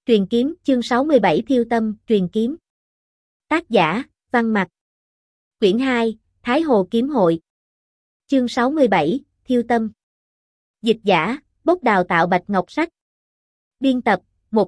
Truyền kiếm, chương 67 Thiêu tâm, truyền kiếm. Tác giả, Văn Mặc. Quyển 2, Thái Hồ Kiếm Hội. Chương 67, Thiêu tâm. Dịch giả, Bốc Đào tạo Bạch Ngọc Sách. Biên tập,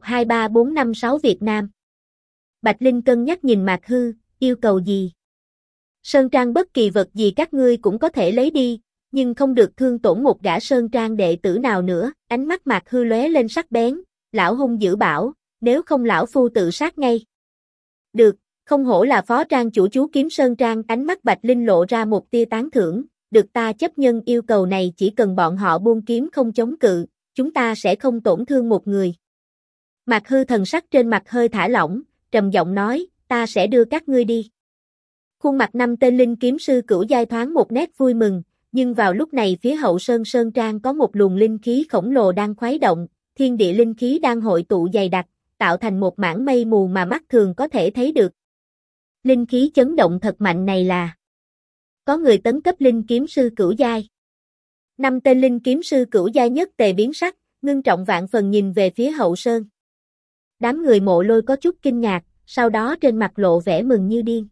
123456 Việt Nam. Bạch Linh cân nhắc nhìn Mạc Hư, yêu cầu gì? Sơn trang bất kỳ vật gì các ngươi cũng có thể lấy đi, nhưng không được thương tổn một gã sơn trang đệ tử nào nữa. Ánh mắt Mạc Hư lóe lên sắc bén, lão hung dữ bảo, nếu không lão phu tự sát ngay. Được, không hổ là phó trang chủ chú Kiếm Sơn Trang. Ánh mắt Bạch Linh lộ ra một tia tán thưởng, được ta chấp nhận yêu cầu này, chỉ cần bọn họ buông kiếm không chống cự, chúng ta sẽ không tổn thương một người. Mạc Hư thần sắc trên mặt hơi thả lỏng, trầm giọng nói, ta sẽ đưa các ngươi đi. Khuôn mặt năm tên linh kiếm sư cửu giai thoáng một nét vui mừng, nhưng vào lúc này phía hậu sơn sơn trang có một luồng linh khí khổng lồ đang khuấy động, thiên địa linh khí đang hội tụ dày đặc, tạo thành một mảng mây mù mà mắt thường có thể thấy được. Linh khí chấn động thật mạnh này là có người tấn cấp linh kiếm sư cửu giai. Năm tên linh kiếm sư cửu giai nhất tề biến sắc, ngưng trọng vạn phần nhìn về phía hậu sơn. Đám người Mộ Lôi có chút kinh ngạc, sau đó trên mặt lộ vẻ mừng như điên.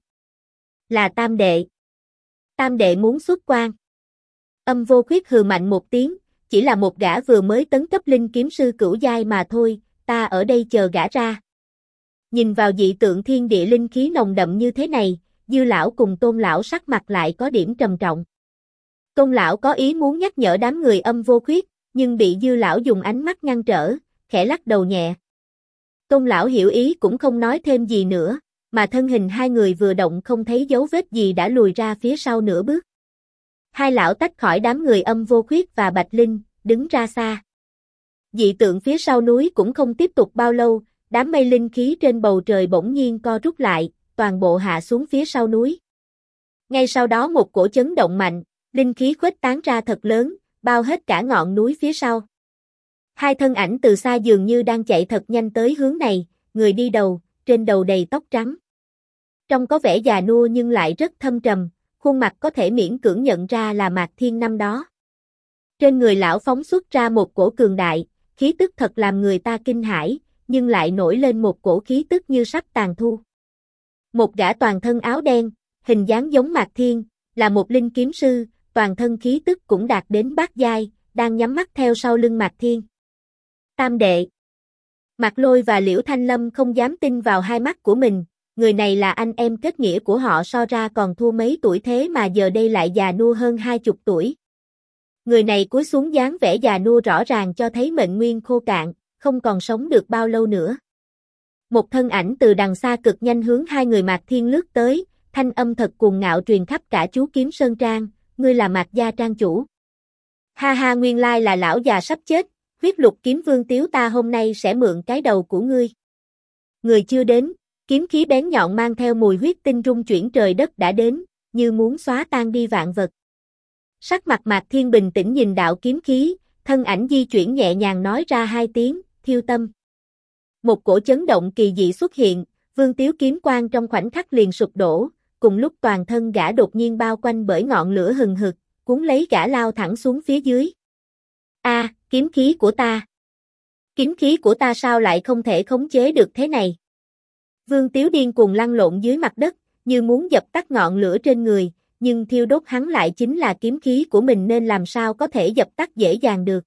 Là Tam đệ. Tam đệ muốn xuất quan. Âm Vô Khuyết hừ mạnh một tiếng, chỉ là một gã vừa mới tấn cấp linh kiếm sư cửu giai mà thôi, ta ở đây chờ gã ra. Nhìn vào dị tượng thiên địa linh khí nồng đậm như thế này, Dư lão cùng Tôn lão sắc mặt lại có điểm trầm trọng. Tôn lão có ý muốn nhắc nhở đám người Âm Vô Khuyết, nhưng bị Dư lão dùng ánh mắt ngăn trở, khẽ lắc đầu nhẹ. Tôn lão hiểu ý cũng không nói thêm gì nữa, mà thân hình hai người vừa động không thấy dấu vết gì đã lùi ra phía sau nửa bước. Hai lão tách khỏi đám người Âm Vô Khuyết và Bạch Linh, đứng ra xa. Dị tượng phía sau núi cũng không tiếp tục bao lâu, đám mây linh khí trên bầu trời bỗng nhiên co rút lại, toàn bộ hạ xuống phía sau núi. Ngay sau đó một cổ chấn động mạnh, linh khí khuếch tán ra thật lớn, bao hết cả ngọn núi phía sau. Hai thân ảnh từ xa dường như đang chạy thật nhanh tới hướng này, người đi đầu, trên đầu đầy tóc trắng. Trông có vẻ già nua nhưng lại rất thâm trầm, khuôn mặt có thể miễn cưỡng nhận ra là Mạc Thiên năm đó. Trên người lão phóng xuất ra một cổ cường đại, khí tức thật làm người ta kinh hãi, nhưng lại nổi lên một cổ khí tức như sắp tàn thu. Một gã toàn thân áo đen, hình dáng giống Mạc Thiên, là một linh kiếm sư, toàn thân khí tức cũng đạt đến bát giai, đang nhắm mắt theo sau lưng Mạc Thiên. Tam đệ. Mạc Lôi và Liễu Thanh Lâm không dám tin vào hai mắt của mình, người này là anh em kết nghĩa của họ, so ra còn thua mấy tuổi thế mà giờ đây lại già nua hơn 20 tuổi. Người này cúi xuống dáng vẻ già nua rõ ràng cho thấy mệnh nguyên khô cạn, không còn sống được bao lâu nữa. Một thân ảnh từ đằng xa cực nhanh hướng hai người Mạc Thiên lướt tới, thanh âm thật cuồng ngạo truyền khắp cả chú Kiếm Sơn Trang, ngươi là Mạc gia trang chủ. Ha ha, nguyên lai là lão già sắp chết, huyết lục kiếm vương Tiếu ta hôm nay sẽ mượn cái đầu của ngươi. Người chưa đến, kiếm khí bén nhọn mang theo mùi huyết tinh rung chuyển trời đất đã đến, như muốn xóa tan đi vạn vật. Sắc mặt Mạc Thiên bình tĩnh nhìn đạo kiếm khí, thân ảnh di chuyển nhẹ nhàng nói ra hai tiếng, thiêu tâm. Một cổ chấn động kỳ dị xuất hiện, Vương Tiếu kiếm quang trong khoảnh khắc liền sụp đổ, cùng lúc toàn thân gã đột nhiên bao quanh bởi ngọn lửa hừng hực, cuốn lấy gã lao thẳng xuống phía dưới. A, kiếm khí của ta! Kiếm khí của ta sao lại không thể khống chế được thế này? Vương Tiếu điên cuồng lăn lộn dưới mặt đất, như muốn dập tắt ngọn lửa trên người, nhưng thiêu đốt hắn lại chính là kiếm khí của mình nên làm sao có thể dập tắt dễ dàng được.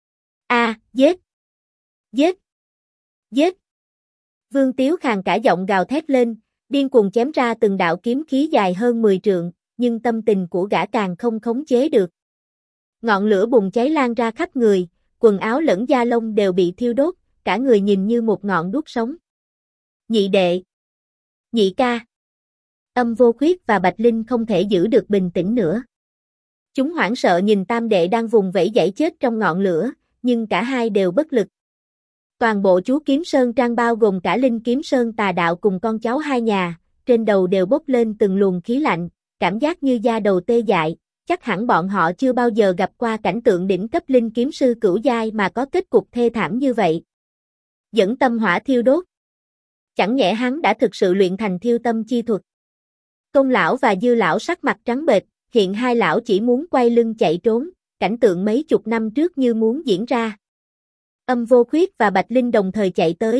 A, giết! Giết! Giết! Vương Tiếu khàn cả giọng gào thét lên, điên cuồng chém ra từng đạo kiếm khí dài hơn 10 trượng, nhưng tâm tình của gã càng không khống chế được. Ngọn lửa bùng cháy lan ra khắp người, quần áo lẫn da lông đều bị thiêu đốt, cả người nhìn như một ngọn đuốc sống. Nhị đệ! Nhị ca! Âm Vô Khuyết và Bạch Linh không thể giữ được bình tĩnh nữa. Chúng hoảng sợ nhìn tam đệ đang vùng vẫy giãy chết trong ngọn lửa, nhưng cả hai đều bất lực. Toàn bộ chú Kiếm Sơn Trang bao gồm cả Linh Kiếm Sơn Tà Đạo cùng con cháu hai nhà, trên đầu đều bốc lên từng luồng khí lạnh, cảm giác như da đầu tê dại, chắc hẳn bọn họ chưa bao giờ gặp qua cảnh tượng đỉnh cấp Linh Kiếm Sư cửu giai mà có kết cục thê thảm như vậy. Dẫn tâm hỏa thiêu đốt. Chẳng nhẽ hắn đã thực sự luyện thành thiêu tâm chi thuật. Tôn lão và Dư lão sắc mặt trắng bệch, hiện hai lão chỉ muốn quay lưng chạy trốn, cảnh tượng mấy chục năm trước như muốn diễn ra. Âm Vô Khuyết và Bạch Linh đồng thời chạy tới,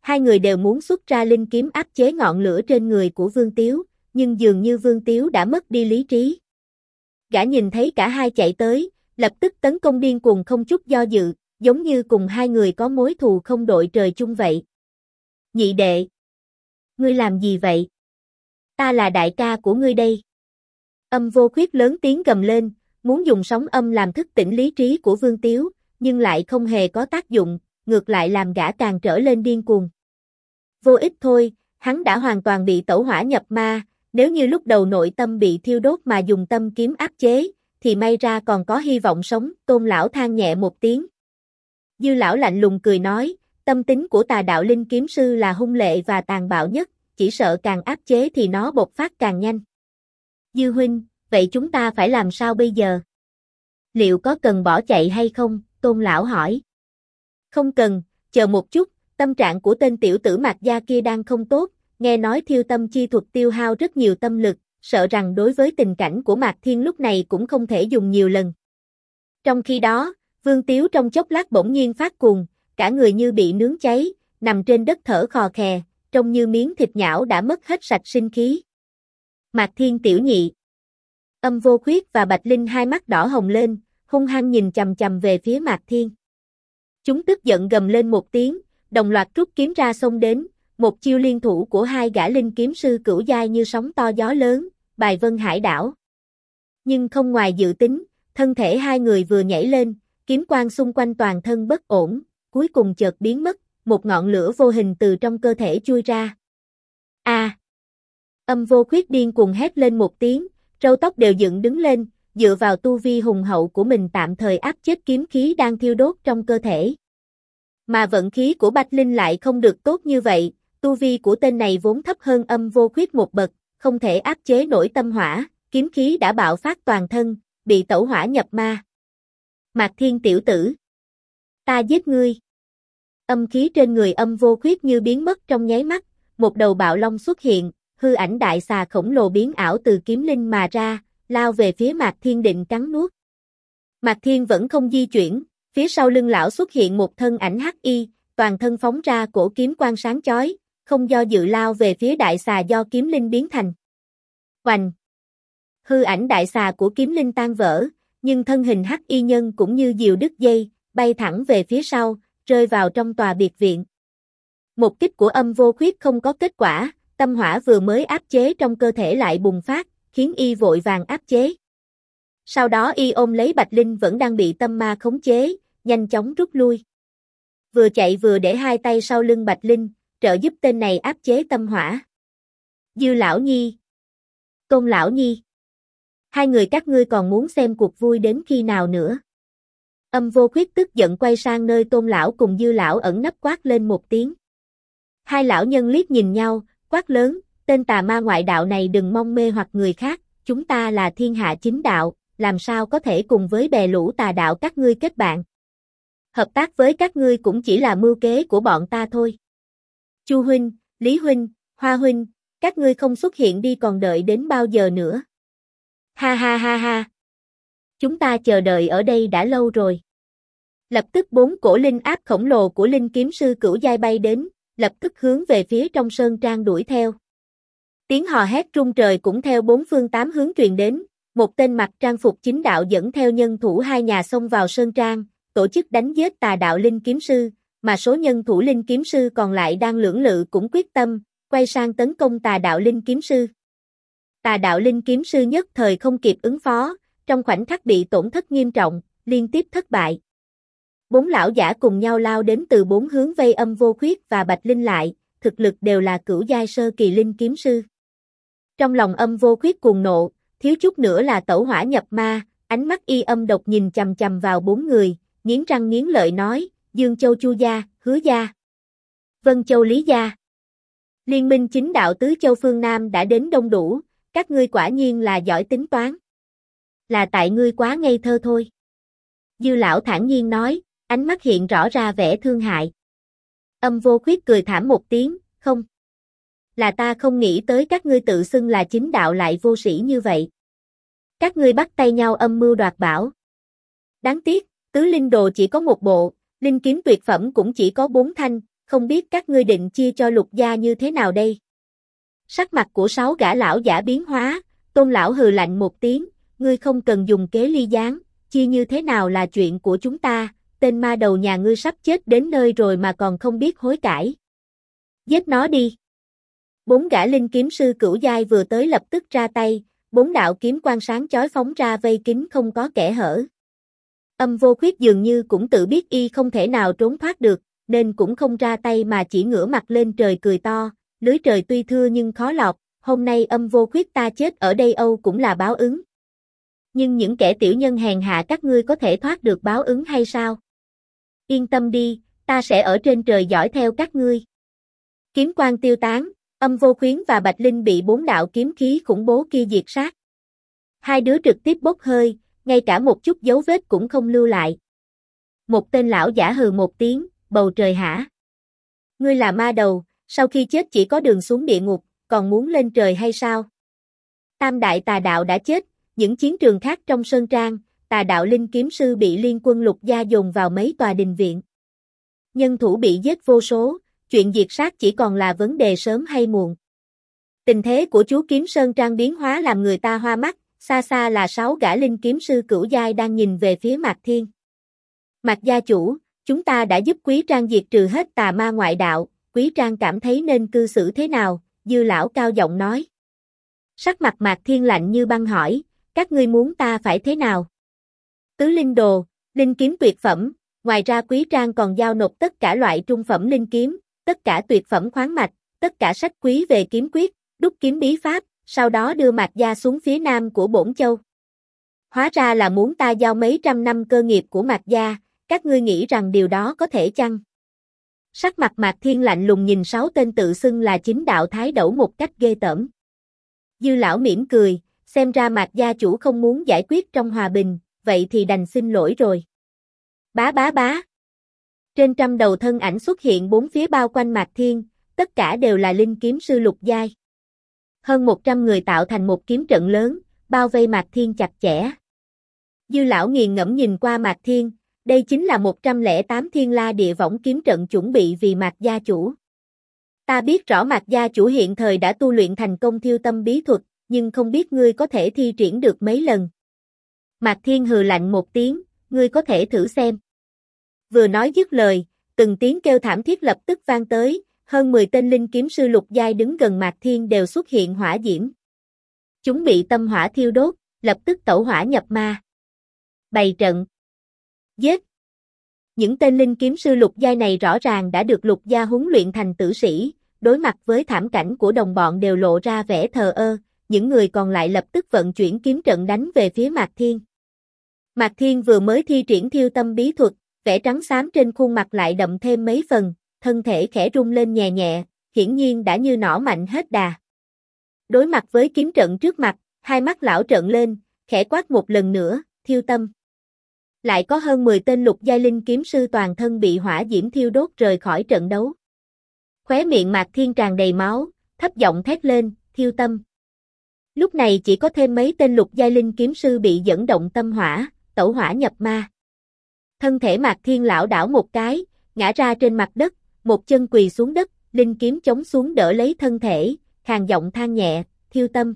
Hai người đều muốn xuất ra linh kiếm áp chế ngọn lửa trên người của Vương Tiếu, nhưng dường như Vương Tiếu đã mất đi lý trí. Gã nhìn thấy cả hai chạy tới, lập tức tấn công điên cuồng không chút do dự, giống như cùng hai người có mối thù không đội trời chung vậy. Nhị đệ! Ngươi làm gì vậy? Ta là đại ca của ngươi đây. Âm Vô Khuyết lớn tiếng gầm lên, muốn dùng sóng âm làm thức tỉnh lý trí của Vương Tiếu, nhưng lại không hề có tác dụng, ngược lại làm gã càng trở lên điên cuồng. Vô ích thôi, hắn đã hoàn toàn bị tẩu hỏa nhập ma, nếu như lúc đầu nội tâm bị thiêu đốt mà dùng tâm kiếm áp chế, thì may ra còn có hy vọng sống, Tôn lão than nhẹ một tiếng. Dư lão lạnh lùng cười nói, tâm tính của Tà đạo linh kiếm sư là hung lệ và tàn bạo nhất, chỉ sợ càng áp chế thì nó bộc phát càng nhanh. Dư huynh, vậy chúng ta phải làm sao bây giờ? Liệu có cần bỏ chạy hay không? Tôn lão hỏi. Không cần, chờ một chút, tâm trạng của tên tiểu tử Mạc gia kia đang không tốt, nghe nói thiêu tâm chi thuật tiêu hao rất nhiều tâm lực, sợ rằng đối với tình cảnh của Mạc Thiên lúc này cũng không thể dùng nhiều lần. Trong khi đó, Vương Tiếu trong chốc lát bỗng nhiên phát cuồng, cả người như bị nướng cháy, nằm trên đất thở khò khè, trông như miếng thịt nhão đã mất hết sạch sinh khí. Mạc Thiên tiểu nhị. Âm Vô Khuyết và Bạch Linh hai mắt đỏ hồng lên, hung hăng nhìn chằm chằm về phía Mạc Thiên. Chúng tức giận gầm lên một tiếng, đồng loạt rút kiếm ra xông đến, một chiêu liên thủ của hai gã linh kiếm sư cửu giai như sóng to gió lớn, bài vân hải đảo. Nhưng không ngoài dự tính, thân thể hai người vừa nhảy lên, kiếm quang xung quanh toàn thân bất ổn, cuối cùng chợt biến mất, một ngọn lửa vô hình từ trong cơ thể chui ra. A! Âm Vô Khuyết điên cuồng hét lên một tiếng, râu tóc đều dựng đứng lên, dựa vào tu vi hùng hậu của mình tạm thời áp chế kiếm khí đang thiêu đốt trong cơ thể. Mà vận khí của Bạch Linh lại không được tốt như vậy, tu vi của tên này vốn thấp hơn Âm Vô Khuyết một bậc, không thể áp chế nổi tâm hỏa, kiếm khí đã bạo phát toàn thân, bị tẩu hỏa nhập ma. Mạc Thiên tiểu tử! Ta giết ngươi! Âm khí trên người Âm Vô Khuyết như biến mất trong nháy mắt, một đầu bạo long xuất hiện, hư ảnh đại xà khổng lồ biến ảo từ kiếm linh mà ra, lao về phía Mạc Thiên định cắn nuốt. Mạc Thiên vẫn không di chuyển, phía sau lưng lão xuất hiện một thân ảnh hắc y, toàn thân phóng ra cổ kiếm quang sáng chói, không do dự lao về phía đại xà do kiếm linh biến thành. Oành! Hư ảnh đại xà của kiếm linh tan vỡ, nhưng thân hình hắc y nhân cũng như diều đứt dây, bay thẳng về phía sau, rơi vào trong tòa biệt viện. Một kích của Âm Vô Khuyết không có kết quả, tâm hỏa vừa mới áp chế trong cơ thể lại bùng phát, khiến y vội vàng áp chế. Sau đó y ôm lấy Bạch Linh vẫn đang bị tâm ma khống chế, nhanh chóng rút lui. Vừa chạy vừa để hai tay sau lưng Bạch Linh, trợ giúp tên này áp chế tâm hỏa. Dư lão nhi! Tôn lão nhi! Hai người các ngươi còn muốn xem cuộc vui đến khi nào nữa? Âm Vô Khuyết tức giận quay sang nơi Tôn lão cùng Dư lão ẩn nấp quát lên một tiếng. Hai lão nhân liếc nhìn nhau, quát lớn, tên tà ma ngoại đạo này đừng mong mê hoặc người khác, chúng ta là thiên hạ chính đạo, làm sao có thể cùng với bè lũ tà đạo các ngươi kết bạn. Hợp tác với các ngươi cũng chỉ là mưu kế của bọn ta thôi. Chu huynh, Lý huynh, Hoa huynh, các ngươi không xuất hiện đi còn đợi đến bao giờ nữa? Ha ha ha ha. Chúng ta chờ đợi ở đây đã lâu rồi. Lập tức bốn cổ linh áp khổng lồ của linh kiếm sư cửu giai bay đến, lập tức hướng về phía trong sơn trang đuổi theo. Tiếng hò hét rung trời cũng theo bốn phương tám hướng truyền đến, một tên mặc trang phục chính đạo dẫn theo nhân thủ hai nhà xông vào sơn trang, tổ chức đánh giết tà đạo linh kiếm sư, mà số nhân thủ linh kiếm sư còn lại đang lưỡng lự cũng quyết tâm, quay sang tấn công tà đạo linh kiếm sư. Tà đạo linh kiếm sư nhất thời không kịp ứng phó, trong khoảnh khắc bị tổn thất nghiêm trọng, liên tiếp thất bại. Bốn lão giả cùng nhau lao đến từ bốn hướng vây Âm Vô Khuyết và Bạch Linh lại, thực lực đều là cửu giai sơ kỳ linh kiếm sư. Trong lòng Âm Vô Khuyết cuồng nộ, thiếu chút nữa là tẩu hỏa nhập ma, ánh mắt y âm độc nhìn chằm chằm vào bốn người, nghiến răng nghiến lợi nói, Dương Châu Chu gia, Hứa gia, Vân Châu Lý gia. Liên minh chính đạo tứ châu phương Nam đã đến đông đủ, các ngươi quả nhiên là giỏi tính toán. Là tại ngươi quá ngây thơ thôi. Dư lão thản nhiên nói, ánh mắt hiện rõ ra vẻ thương hại. Âm Vô Khuyết cười thảm một tiếng, không. Là ta không nghĩ tới các ngươi tự xưng là chính đạo lại vô sĩ như vậy. Các ngươi bắt tay nhau âm mưu đoạt bảo. Đáng tiếc, tứ linh đồ chỉ có một bộ, linh kiếm tuyệt phẩm cũng chỉ có 4 thanh, không biết các ngươi định chia cho Lục gia như thế nào đây? Sắc mặt của 6 gã lão giả biến hóa, Tôn lão hừ lạnh một tiếng, ngươi không cần dùng kế ly gián, chia như thế nào là chuyện của chúng ta, tên ma đầu nhà ngươi sắp chết đến nơi rồi mà còn không biết hối cải. Giết nó đi. 4 gã linh kiếm sư cửu giai vừa tới lập tức ra tay, 4 đạo kiếm quang sáng chói phóng ra vây kín không có kẽ hở. Âm Vô Khuyết dường như cũng tự biết y không thể nào trốn thoát được, nên cũng không ra tay mà chỉ ngửa mặt lên trời cười to, lưới trời tuy thưa nhưng khó lọt, hôm nay Âm Vô Khuyết ta chết ở đây âu cũng là báo ứng. Nhưng những kẻ tiểu nhân hèn hạ các ngươi có thể thoát được báo ứng hay sao? Yên tâm đi, ta sẽ ở trên trời dõi theo các ngươi. Kiếm quang tiêu tán, Âm Vô Khuyến và Bạch Linh bị 4 đạo kiếm khí khủng bố kia diệt sát. Hai đứa trực tiếp bốc hơi, ngay cả một chút dấu vết cũng không lưu lại. Một tên lão giả hừ một tiếng, bầu trời hả? Ngươi là ma đầu, sau khi chết chỉ có đường xuống địa ngục, còn muốn lên trời hay sao? Tam đại tà đạo đã chết, những chiến trường khác trong sơn trang, tà đạo linh kiếm sư bị liên quân Lục gia dồn vào mấy tòa đình viện. Nhân thủ bị giết vô số, chuyện diệt sát chỉ còn là vấn đề sớm hay muộn. Tình thế của chú kiếm sơn trang biến hóa làm người ta hoa mắt, xa xa là 6 gã linh kiếm sư cửu giai đang nhìn về phía Mạc Thiên. Mạc gia chủ, chúng ta đã giúp Quý Trang diệt trừ hết tà ma ngoại đạo, Quý Trang cảm thấy nên cư xử thế nào, Dư lão cao giọng nói. Sắc mặt Mạc Thiên lạnh như băng hỏi, các ngươi muốn ta phải thế nào? Tứ linh đồ, linh kiếm tuyệt phẩm, ngoài ra Quý Trang còn giao nộp tất cả loại trung phẩm linh kiếm, tất cả tuyệt phẩm khoáng mạch, tất cả sách quý về kiếm quyết, đúc kiếm bí pháp, sau đó đưa Mạc gia xuống phía nam của Bổn Châu. Hóa ra là muốn ta giao mấy trăm năm cơ nghiệp của Mạc gia, các ngươi nghĩ rằng điều đó có thể chăng? Sắc mặt Mạc Thiên lạnh lùng nhìn 6 tên tự xưng là chính đạo thái đẩu một cách ghê tởm. Dư lão mỉm cười, xem ra Mạc gia chủ không muốn giải quyết trong hòa bình, vậy thì đành xin lỗi rồi. Bá bá bá. Trên trăm đầu thân ảnh xuất hiện bốn phía bao quanh Mạc Thiên, tất cả đều là linh kiếm sư lục giai. Hơn 100 người tạo thành một kiếm trận lớn, bao vây Mạc Thiên chặt chẽ. Dư lão nghiền ngẫm nhìn qua Mạc Thiên, đây chính là 108 thiên la địa võng kiếm trận chuẩn bị vì Mạc gia chủ. Ta biết rõ Mạc gia chủ hiện thời đã tu luyện thành công thiêu tâm bí thuật, nhưng không biết ngươi có thể thi triển được mấy lần. Mạc Thiên hừ lạnh một tiếng, ngươi có thể thử xem. Vừa nói dứt lời, từng tiếng kêu thảm thiết lập tức vang tới, hơn 10 tên linh kiếm sư lục giai đứng gần Mạc Thiên đều xuất hiện hỏa diễm. Chúng bị tâm hỏa thiêu đốt, lập tức tẩu hỏa nhập ma. Bày trận. Giết. Những tên linh kiếm sư lục giai này rõ ràng đã được lục gia huấn luyện thành tử sĩ, đối mặt với thảm cảnh của đồng bọn đều lộ ra vẻ thờ ơ, những người còn lại lập tức vận chuyển kiếm trận đánh về phía Mạc Thiên. Mạc Thiên vừa mới thi triển thiêu tâm bí thuật, vẻ trắng xám trên khuôn mặt lại đậm thêm mấy phần, thân thể khẽ rung lên nhẹ nhẹ, hiển nhiên đã như nỏ mạnh hết đà. Đối mặt với kiếm trận trước mặt, hai mắt lão trợn lên, khẽ quát một lần nữa, thiêu tâm. Lại có hơn 10 tên lục giai linh kiếm sư toàn thân bị hỏa diễm thiêu đốt rời khỏi trận đấu. Khóe miệng Mạc Thiên tràn đầy máu, thấp giọng thét lên, thiêu tâm. Lúc này chỉ có thêm mấy tên lục giai linh kiếm sư bị dẫn động tâm hỏa, tẩu hỏa nhập ma. Thân thể Mạc Thiên lảo đảo một cái, ngã ra trên mặt đất, một chân quỳ xuống đất, linh kiếm chống xuống đỡ lấy thân thể, khàn giọng than nhẹ, thiêu tâm.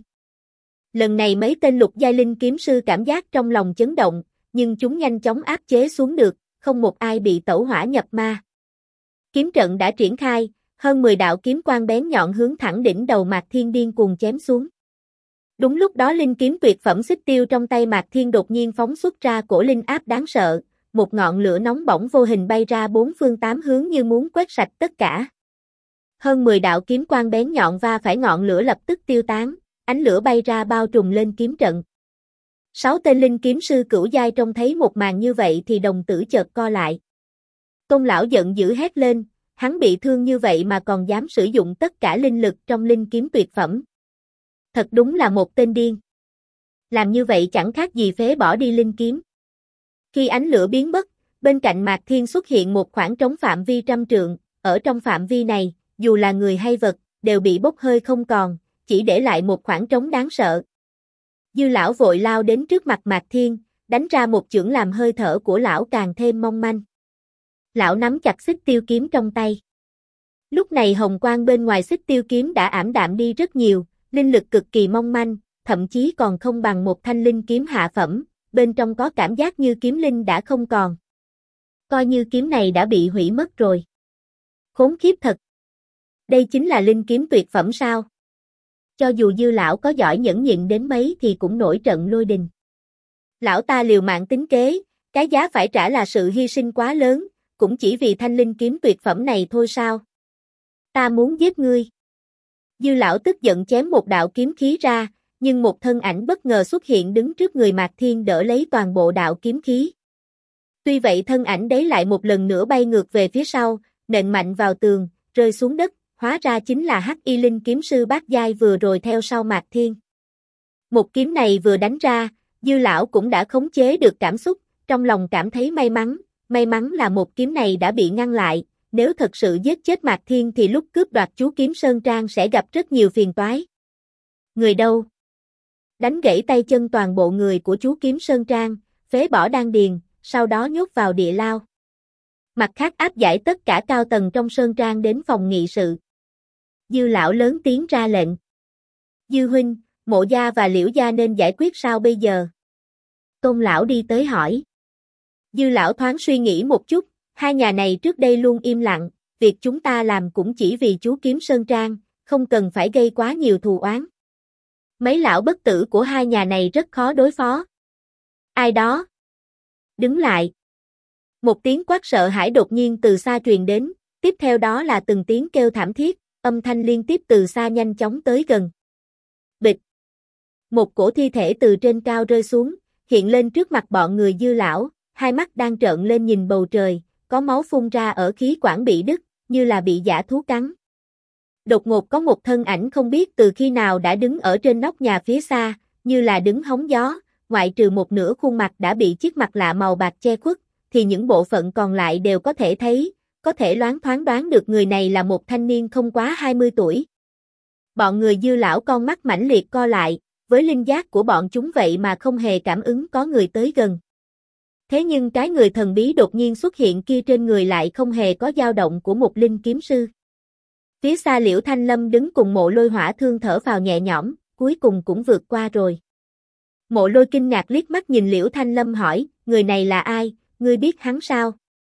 Lần này mấy tên lục giai linh kiếm sư cảm giác trong lòng chấn động, nhưng chúng nhanh chóng áp chế xuống được, không một ai bị tẩu hỏa nhập ma. Kiếm trận đã triển khai, hơn 10 đạo kiếm quang bén nhọn hướng thẳng đỉnh đầu Mạc Thiên điên cuồng chém xuống. Đúng lúc đó linh kiếm tuyệt phẩm xích tiêu trong tay Mạc Thiên đột nhiên phóng xuất ra cổ linh áp đáng sợ, một ngọn lửa nóng bỏng vô hình bay ra bốn phương tám hướng như muốn quét sạch tất cả. Hơn 10 đạo kiếm quang bén nhọn va phải ngọn lửa lập tức tiêu tán, ánh lửa bay ra bao trùm lên kiếm trận. 6 tên linh kiếm sư cửu giai trông thấy một màn như vậy thì đồng tử chợt co lại. Tôn lão giận dữ hét lên, hắn bị thương như vậy mà còn dám sử dụng tất cả linh lực trong linh kiếm tuyệt phẩm. Thật đúng là một tên điên. Làm như vậy chẳng khác gì phế bỏ đi linh kiếm. Khi ánh lửa biến mất, bên cạnh Mạc Thiên xuất hiện một khoảng trống phạm vi trăm trượng, ở trong phạm vi này, dù là người hay vật, đều bị bốc hơi không còn, chỉ để lại một khoảng trống đáng sợ. Dư lão vội lao đến trước mặt Mạc Thiên, đánh ra một chưởng làm hơi thở của lão càng thêm mong manh. Lão nắm chặt xích tiêu kiếm trong tay. Lúc này hồng quang bên ngoài xích tiêu kiếm đã ảm đạm đi rất nhiều, linh lực cực kỳ mong manh, thậm chí còn không bằng một thanh linh kiếm hạ phẩm, bên trong có cảm giác như kiếm linh đã không còn. Coi như kiếm này đã bị hủy mất rồi. Khốn kiếp thật. Đây chính là linh kiếm tuyệt phẩm sao? Cho dù Dư lão có giỏi nhẫn nhịn đến mấy thì cũng nổi trận lôi đình. Lão ta liều mạng tính kế, cái giá phải trả là sự hy sinh quá lớn, cũng chỉ vì thanh linh kiếm tuyệt phẩm này thôi sao? Ta muốn giết ngươi. Dư lão tức giận chém một đạo kiếm khí ra, nhưng một thân ảnh bất ngờ xuất hiện đứng trước người Mạc Thiên đỡ lấy toàn bộ đạo kiếm khí. Tuy vậy thân ảnh đấy lại một lần nữa bay ngược về phía sau, nện mạnh vào tường, rơi xuống đất, hóa ra chính là Hắc Y Linh kiếm sư bát giai vừa rồi theo sau Mạc Thiên. Một kiếm này vừa đánh ra, Dư lão cũng đã khống chế được cảm xúc, trong lòng cảm thấy may mắn là một kiếm này đã bị ngăn lại, nếu thật sự giết chết Mạc Thiên thì lúc cướp đoạt chú kiếm Sơn Trang sẽ gặp rất nhiều phiền toái. Người đâu? Đánh gãy tay chân toàn bộ người của chú kiếm Sơn Trang, phế bỏ đan điền, sau đó nhốt vào địa lao. Mặt khác áp giải tất cả cao tầng trong Sơn Trang đến phòng nghị sự. Dư lão lớn tiếng ra lệnh. Dư huynh, Mộ gia và Liễu gia nên giải quyết sao bây giờ? Tôn lão đi tới hỏi. Dư lão thoáng suy nghĩ một chút, hai nhà này trước đây luôn im lặng, việc chúng ta làm cũng chỉ vì chú kiếm Sơn Trang, không cần phải gây quá nhiều thù oán. Mấy lão bất tử của hai nhà này rất khó đối phó. Ai đó? Đứng lại. Một tiếng quát sợ hãi đột nhiên từ xa truyền đến, tiếp theo đó là từng tiếng kêu thảm thiết, âm thanh liên tiếp từ xa nhanh chóng tới gần. Bịch. Một cổ thi thể từ trên cao rơi xuống, hiện lên trước mặt bọn người Dư lão, hai mắt đang trợn lên nhìn bầu trời, có máu phun ra ở khí quản bị đứt, như là bị dã thú cắn. Đột ngột có một thân ảnh không biết từ khi nào đã đứng ở trên nóc nhà phía xa, như là đứng hóng gió, ngoại trừ một nửa khuôn mặt đã bị chiếc mặt lạ màu bạc che khuất, thì những bộ phận còn lại đều có thể thấy, có thể loáng thoáng đoán được người này là một thanh niên không quá 20 tuổi. Bọn người Dư lão con mắt mãnh liệt co lại, với linh giác của bọn chúng vậy mà không hề cảm ứng có người tới gần. Thế nhưng cái người thần bí đột nhiên xuất hiện kia trên người lại không hề có dao động của một linh kiếm sư. Phía xa Liễu Thanh Lâm đứng cùng Mộ Lôi hỏa thương thở phào nhẹ nhõm, cuối cùng cũng vượt qua rồi. Mộ Lôi kinh ngạc liếc mắt nhìn Liễu Thanh Lâm hỏi, người này là ai, ngươi biết hắn sao?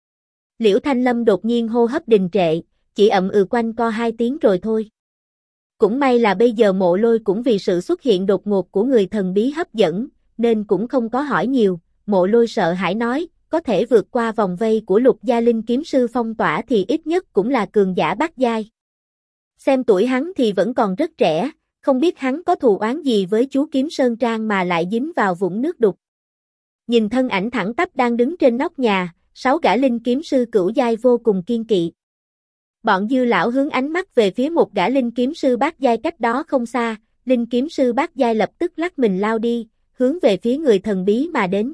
Liễu Thanh Lâm đột nhiên hô hấp đình trệ, chỉ ậm ừ quanh co hai tiếng rồi thôi. Cũng may là bây giờ Mộ Lôi cũng vì sự xuất hiện đột ngột của người thần bí hấp dẫn, nên cũng không có hỏi nhiều. Mộ Lôi sợ hãi nói, có thể vượt qua vòng vây của Lục gia linh kiếm sư phong tỏa thì ít nhất cũng là cường giả bát giai. Xem tuổi hắn thì vẫn còn rất trẻ, không biết hắn có thù oán gì với chú kiếm Sơn Trang mà lại dính vào vũng nước đục. Nhìn thân ảnh thẳng tắp đang đứng trên nóc nhà, 6 gã linh kiếm sư cửu giai vô cùng kiên kỵ. Bọn Dư lão hướng ánh mắt về phía một gã linh kiếm sư bát giai cách đó không xa, linh kiếm sư bát giai lập tức lắc mình lao đi, hướng về phía người thần bí mà đến.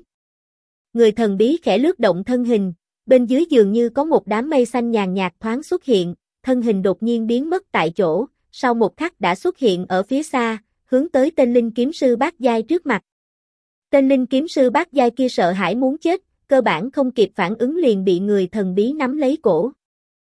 Người thần bí khẽ lướt động thân hình, bên dưới dường như có một đám mây xanh nhàn nhạt thoáng xuất hiện, thân hình đột nhiên biến mất tại chỗ, sau một khắc đã xuất hiện ở phía xa, hướng tới tên linh kiếm sư bát giai trước mặt. Tên linh kiếm sư bát giai kia sợ hãi muốn chết, cơ bản không kịp phản ứng liền bị người thần bí nắm lấy cổ.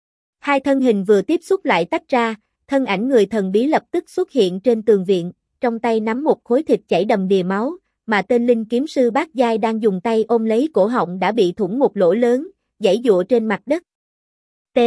Hai thân hình vừa tiếp xúc lại tách ra, thân ảnh người thần bí lập tức xuất hiện trên tường viện, trong tay nắm một khối thịt chảy đầm đìa máu, mà tên linh kiếm sư bát giai đang dùng tay ôm lấy cổ họng đã bị thủng một lỗ lớn, giãy giụa trên mặt đất. T.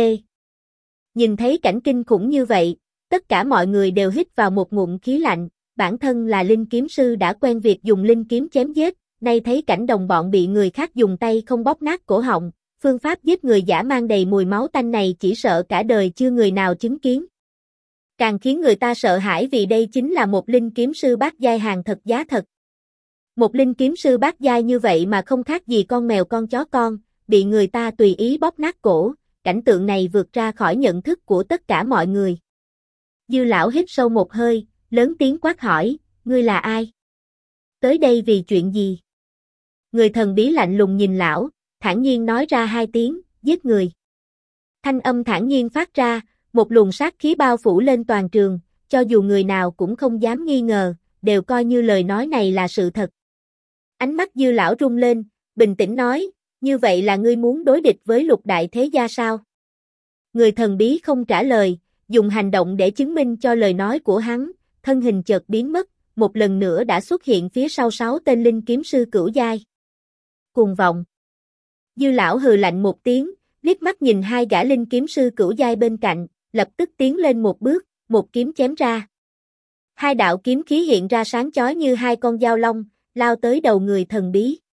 Nhìn thấy cảnh kinh khủng như vậy, tất cả mọi người đều hít vào một ngụm khí lạnh, bản thân là linh kiếm sư đã quen việc dùng linh kiếm chém giết, nay thấy cảnh đồng bọn bị người khác dùng tay không bóp nát cổ họng, phương pháp giết người dã mang đầy mùi máu tanh này chỉ sợ cả đời chưa người nào chứng kiến. Càng khiến người ta sợ hãi vì đây chính là một linh kiếm sư bát giai hàng thật giá thật. Một linh kiếm sư bát giai như vậy mà không khác gì con mèo con chó con, bị người ta tùy ý bóp nát cổ, cảnh tượng này vượt ra khỏi nhận thức của tất cả mọi người. Dư lão hít sâu một hơi, lớn tiếng quát hỏi, ngươi là ai? Tới đây vì chuyện gì? Người thần bí lạnh lùng nhìn lão, thản nhiên nói ra hai tiếng, giết người. Thanh âm thản nhiên phát ra, một luồng sát khí bao phủ lên toàn trường, cho dù người nào cũng không dám nghi ngờ, đều coi như lời nói này là sự thật. Ánh mắt Dư lão rung lên, bình tĩnh nói, như vậy là ngươi muốn đối địch với Lục đại thế gia sao? Người thần bí không trả lời, dùng hành động để chứng minh cho lời nói của hắn, thân hình chợt biến mất, một lần nữa đã xuất hiện phía sau 6 tên linh kiếm sư cửu giai. Cuồng vọng. Dư lão hừ lạnh một tiếng, liếc mắt nhìn hai gã linh kiếm sư cửu giai bên cạnh, lập tức tiến lên một bước, một kiếm chém ra. Hai đạo kiếm khí hiện ra sáng chói như hai con dao long, lao tới đầu người thần bí.